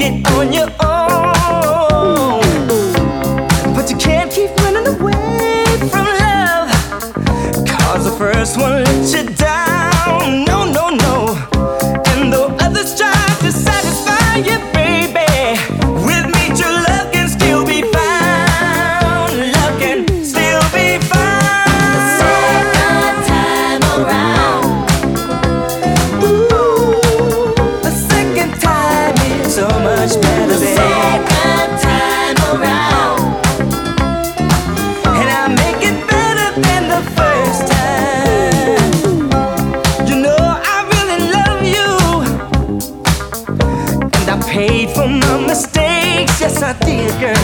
it on your own. But you can't keep running away from love, 'cause the first one let you down. No, no, no. And though others try to satisfy you, baby, with me true love can still be found. Love can still be found. The second time around. Ooh, the second time is so much better. The second time around. And I make it better than the first time. You know I really love you, and I paid for my mistakes. Yes, I did, girl.